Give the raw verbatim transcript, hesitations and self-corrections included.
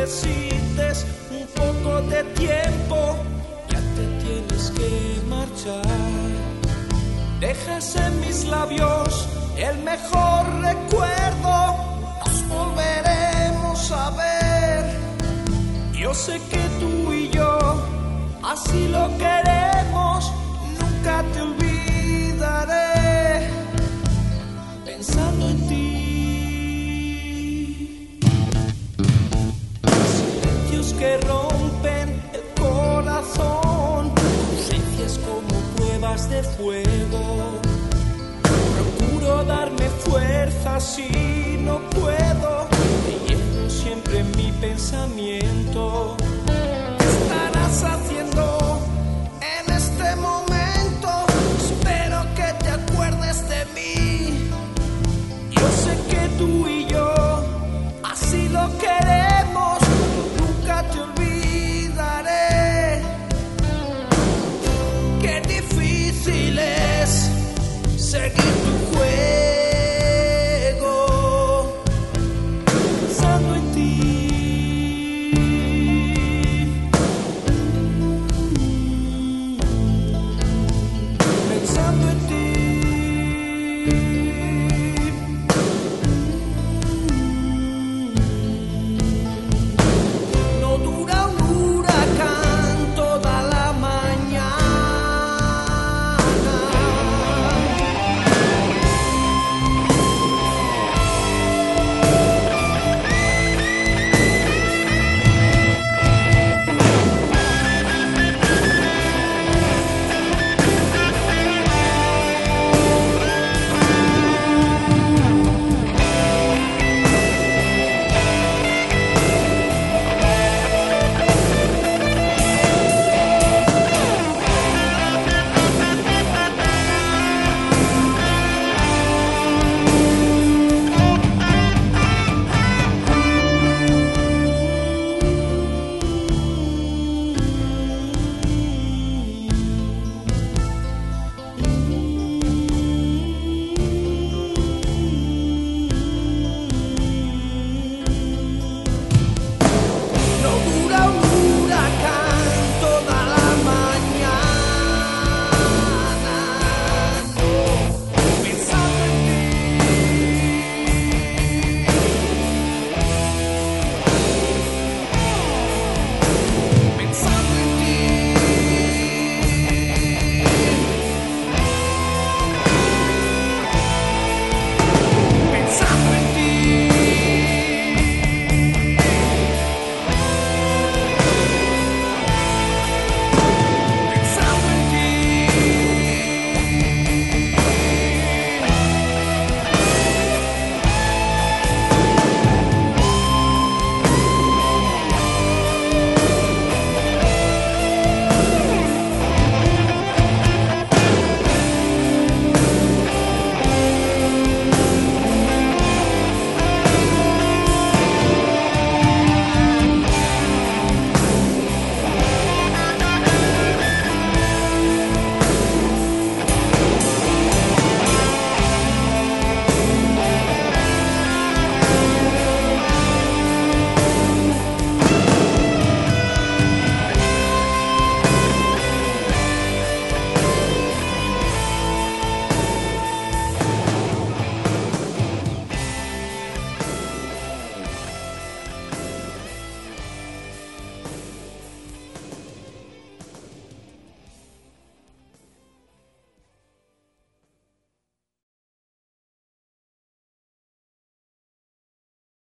necesites un poco de tiempo, ya te tienes que marchar. Dejas en mis labios el mejor recuerdo, nos volveremos a ver. Yo sé que tú y yo así lo queremos, nunca te olvidaré pensando en ti. Silencios que rompen el corazón, ausencias como pruebas de fuego. Procuro darme fuerza si no puedo, te llevo siempre en mi pensamiento. ¿Qué estarás haciendo en este momento? Espero que te acuerdes de mí. Yo sé que tú y